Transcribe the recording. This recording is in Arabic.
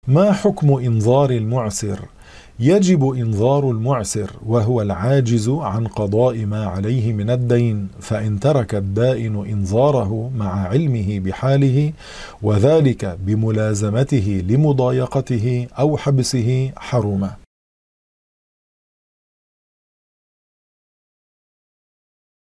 ما حكم إنظار المعسر؟ يجب إنظار المعسر وهو العاجز عن قضاء ما عليه من الدين، فإن ترك الدائن إنظاره مع علمه بحاله وذلك بملازمته لمضايقته أو حبسه حرم.